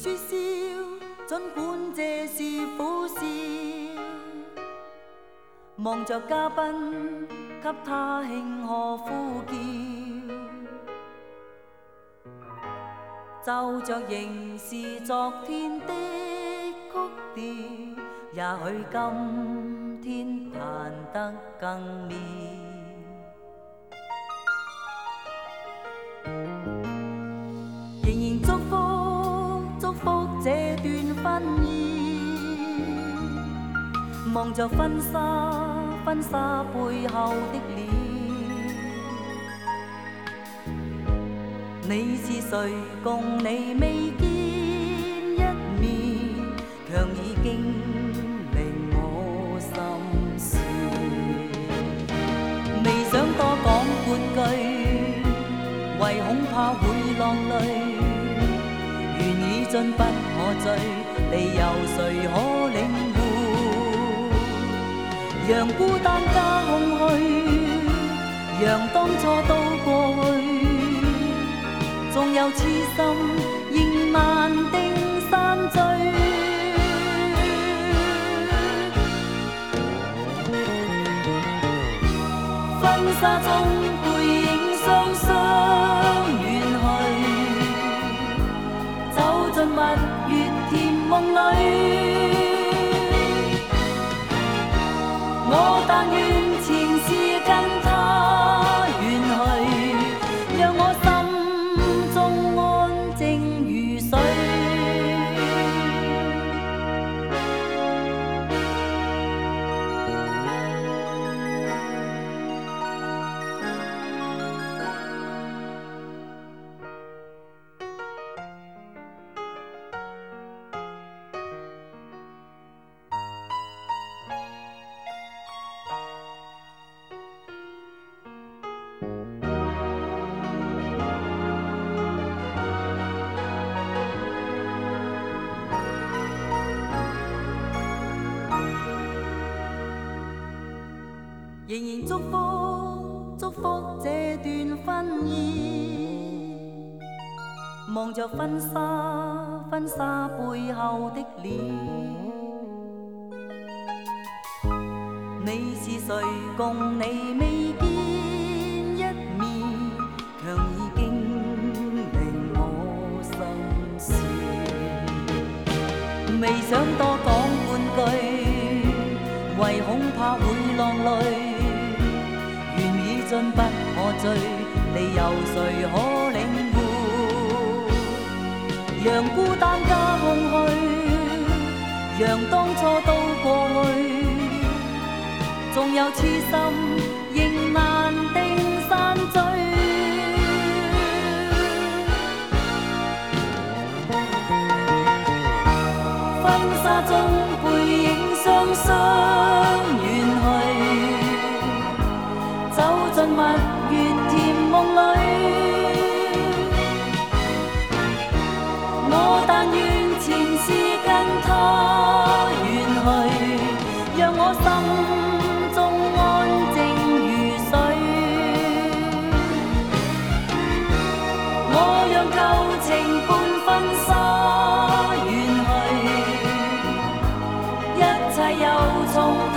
说笑，尽管这是苦笑。望着嘉宾，给他庆贺呼叫，奏着仍是昨天的曲调，也许今天弹得更妙。仍然祝福祝福这段婚姻，望着婚纱背後的臉。你是誰？共你未見一面，卻已經令我心事。未想多講半句，為恐怕會浪淚。緣已盡不可追，理由誰可領會？讓孤單加空虛，讓當初都過去。縱有痴心，仍難定散聚。婚紗中背影雙雙遠去，走進蜜月甜夢裏。我但願前事跟他遠去，讓我心中安靜如水。仍然祝福祝福這段婚姻，望着婚紗背後的臉。你是誰？共你未見一面，卻已經令我心事。未想多講半句，為恐怕會浪淚。盡不可追，理由誰可領會？讓孤單加空虛，讓當初都過去。縱有痴心，仍難定散聚。婚紗中背影雙雙遠去，走進蜜月甜夢裏。我但願前事跟他遠去，讓我心中安靜如水。我讓舊情伴婚紗遠去，一切又從